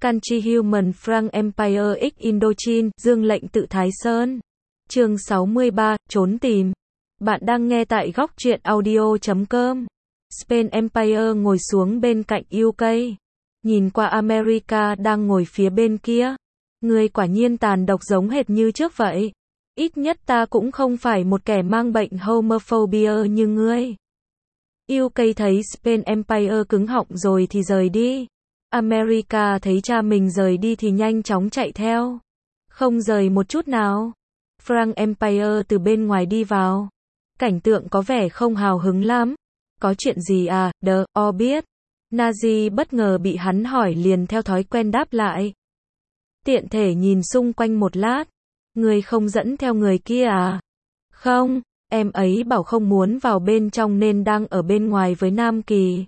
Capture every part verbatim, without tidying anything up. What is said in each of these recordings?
Country Human Frank Empire X Indochine, Dương lệnh tự Thái Sơn. Chương sáu mươi ba, trốn tìm. Bạn đang nghe tại góc truyện audio chấm com. Spain Empire ngồi xuống bên cạnh u ca, nhìn qua America đang ngồi phía bên kia. Ngươi quả nhiên tàn độc giống hệt như trước vậy. Ít nhất ta cũng không phải một kẻ mang bệnh homophobia như ngươi. u ca thấy Spain Empire cứng họng rồi thì rời đi. America thấy cha mình rời đi thì nhanh chóng chạy theo. Không rời một chút nào. Frank Empire từ bên ngoài đi vào. Cảnh tượng có vẻ không hào hứng lắm. Có chuyện gì à, đờ, o biết. Nazi bất ngờ bị hắn hỏi liền theo thói quen đáp lại. Tiện thể nhìn xung quanh một lát. Người không dẫn theo người kia à? Không, em ấy bảo không muốn vào bên trong nên đang ở bên ngoài với Nam Kỳ.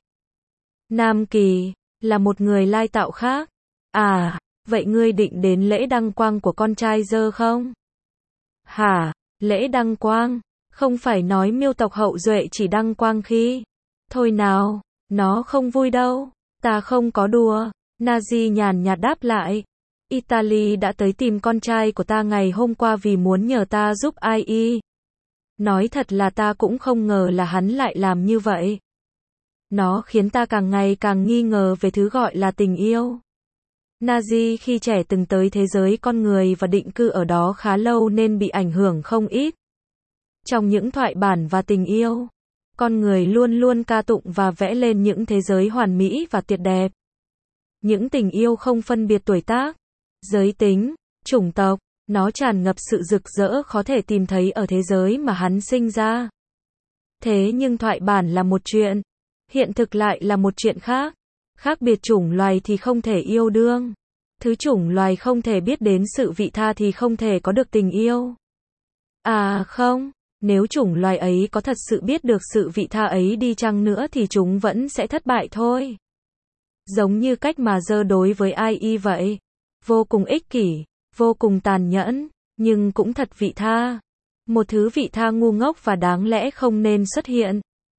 Nam Kỳ, là một người lai tạo khác. À, vậy ngươi định đến lễ đăng quang của con trai dơ không? Hả, lễ đăng quang? Không phải nói miêu tộc hậu duệ chỉ đăng quang khi. Thôi nào, nó không vui đâu. Ta không có đùa. Nazi nhàn nhạt đáp lại. Italy đã tới tìm con trai của ta ngày hôm qua vì muốn nhờ ta giúp i e. Nói thật là ta cũng không ngờ là hắn lại làm như vậy. Nó khiến ta càng ngày càng nghi ngờ về thứ gọi là tình yêu. Nazi khi trẻ từng tới thế giới con người và định cư ở đó khá lâu nên bị ảnh hưởng không ít. Trong những thoại bản và tình yêu, con người luôn luôn ca tụng và vẽ lên những thế giới hoàn mỹ và tuyệt đẹp. Những tình yêu không phân biệt tuổi tác, giới tính, chủng tộc, nó tràn ngập sự rực rỡ khó thể tìm thấy ở thế giới mà hắn sinh ra. Thế nhưng thoại bản là một chuyện, hiện thực lại là một chuyện khác. Khác biệt chủng loài thì không thể yêu đương. Thứ chủng loài không thể biết đến sự vị tha thì không thể có được tình yêu. À không, nếu chủng loài ấy có thật sự biết được sự vị tha ấy đi chăng nữa thì chúng vẫn sẽ thất bại thôi. Giống như cách mà dơ đối với i e vậy. Vô cùng ích kỷ, vô cùng tàn nhẫn, nhưng cũng thật vị tha. Một thứ vị tha ngu ngốc và đáng lẽ không nên xuất hiện.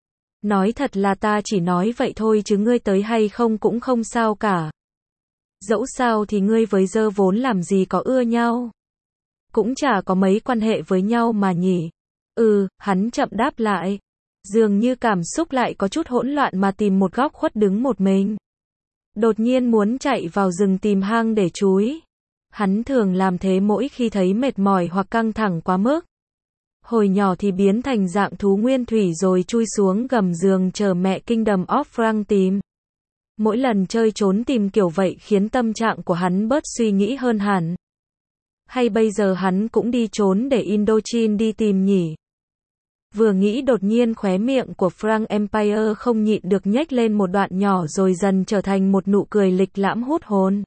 Nói thật là ta chỉ nói vậy thôi chứ ngươi tới hay không cũng không sao cả. Dẫu sao thì ngươi với dơ vốn làm gì có ưa nhau. Cũng chả có mấy quan hệ với nhau mà nhỉ. Ừ, hắn chậm đáp lại. Dường như cảm xúc lại có chút hỗn loạn mà tìm một góc khuất đứng một mình. Đột nhiên muốn chạy vào rừng tìm hang để chúi. Hắn thường làm thế mỗi khi thấy mệt mỏi hoặc căng thẳng quá mức. Hồi nhỏ thì biến thành dạng thú nguyên thủy rồi chui xuống gầm giường chờ mẹ Kingdom of Frank tìm. Mỗi lần chơi trốn tìm kiểu vậy khiến tâm trạng của hắn bớt suy nghĩ hơn hẳn. Hay bây giờ hắn cũng đi trốn để Indochine đi tìm nhỉ? Vừa nghĩ đột nhiên khóe miệng của Frank Empire không nhịn được nhếch lên một đoạn nhỏ rồi dần trở thành một nụ cười lịch lãm hút hồn.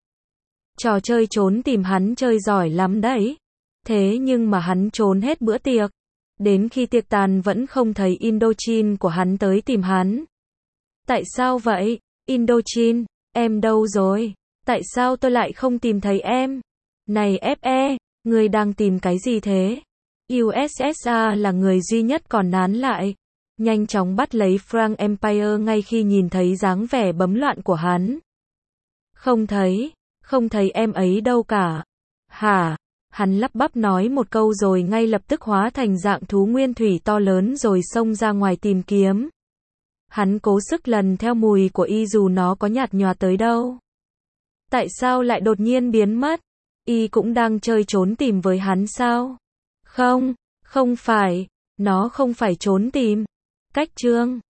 Trò chơi trốn tìm hắn chơi giỏi lắm đấy. Thế nhưng mà hắn trốn hết bữa tiệc. Đến khi tiệc tàn vẫn không thấy Indochine của hắn tới tìm hắn. Tại sao vậy? Indochine, em đâu rồi? Tại sao tôi lại không tìm thấy em? Này ép e, ngươi đang tìm cái gì thế? u ét ét a là người duy nhất còn nán lại. Nhanh chóng bắt lấy Frank Empire ngay khi nhìn thấy dáng vẻ bấm loạn của hắn. Không thấy, không thấy em ấy đâu cả. Hả? Hắn lắp bắp nói một câu rồi ngay lập tức hóa thành dạng thú nguyên thủy to lớn rồi xông ra ngoài tìm kiếm. Hắn cố sức lần theo mùi của y dù nó có nhạt nhòa tới đâu. Tại sao lại đột nhiên biến mất? Y cũng đang chơi trốn tìm với hắn sao? Không, không phải, nó không phải trốn tìm. Cách chương